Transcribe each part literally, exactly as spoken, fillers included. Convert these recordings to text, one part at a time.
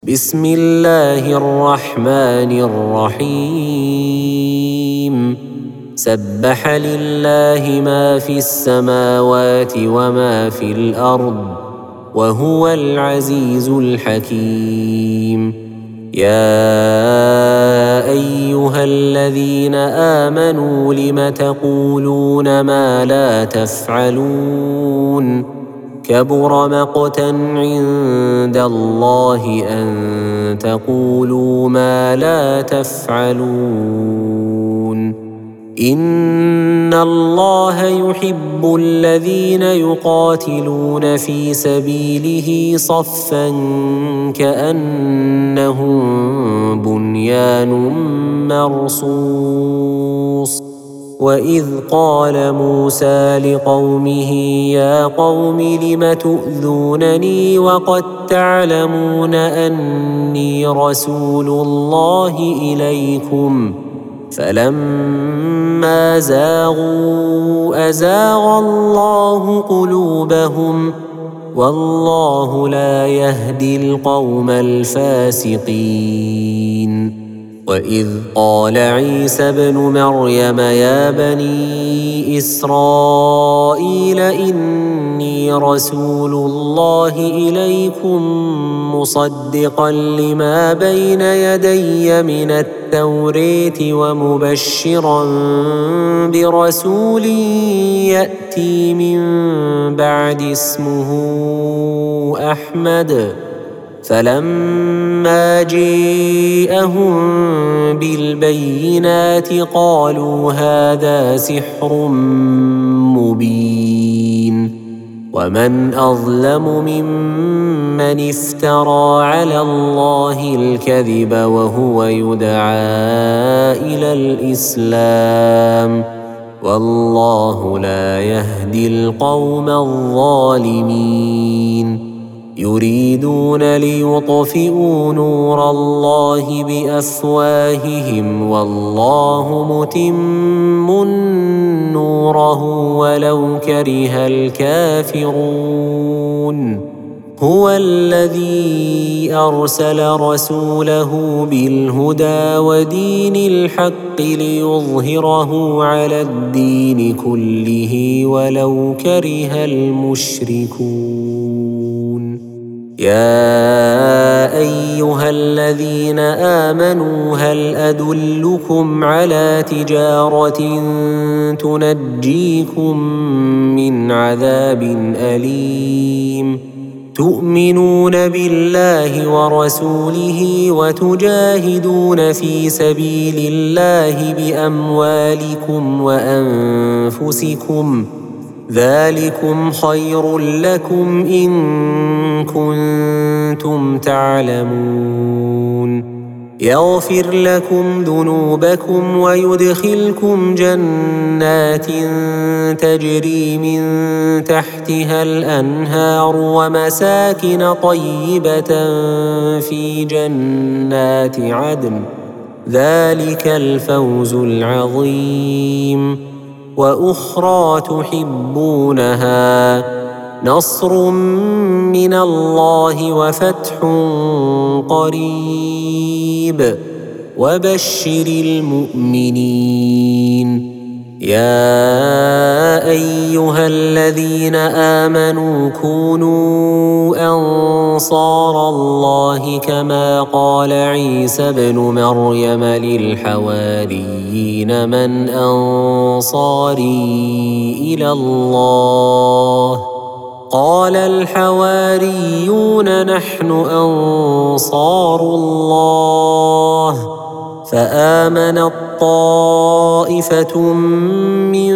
بسم الله الرحمن الرحيم سبح لله ما في السماوات وما في الأرض وهو العزيز الحكيم. يا أيها الذين آمنوا لم تقولون ما لا تفعلون كبر مقتا عند الله أن تقولوا ما لا تفعلون. إن الله يحب الذين يقاتلون في سبيله صفا كأنهم بنيان مرصوص. وإذ قال موسى لقومه يا قوم لم تؤذونني وقد تعلمون أني رسول الله إليكم فلما زاغوا أزاغ الله قلوبهم والله لا يهدي القوم الفاسقين. وإذ قال عيسى ابن مريم يا بني إسرائيل إني رسول الله إليكم مصدقا لما بين يدي من التوراة ومبشرا برسول يأتي من بعد اسمه أحمد. فلما جاءهم بالبينات قالوا هذا سحر مبين. ومن أظلم ممن افترى على الله الكذب وهو يدعى إلى الإسلام والله لا يهدي القوم الظالمين. يريدون ليطفئوا نور الله بأفواههم والله متم نوره ولو كره الكافرون. هو الذي أرسل رسوله بالهدى ودين الحق ليظهره على الدين كله ولو كره المشركون. يا أيها الذين آمنوا هل أدلكم على تجارة تنجيكم من عذاب أليم تؤمنون بالله ورسوله وتجاهدون في سبيل الله بأموالكم وأنفسكم ذلكم خير لكم إن كنتم تعلمون. يغفر لكم ذنوبكم ويدخلكم جنات تجري من تحتها الأنهار ومساكن طيبة في جنات عدن ذلك الفوز العظيم. وأخرى تحبونها نصر من الله وفتح قريب وبشر المؤمنين. يا أيها الذين آمنوا كونوا أنصار الله كما قال عيسى ابن مريم للحواريين من أنصاري إلى الله قال الحواريون نحن أنصار الله. فآمنت طائفة من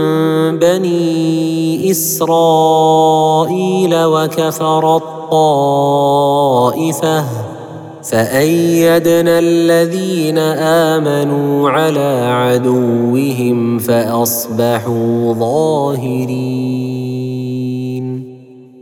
بني إسرائيل وكفرت طائفة فأيدنا الذين آمنوا على عدوهم فأصبحوا ظاهرين.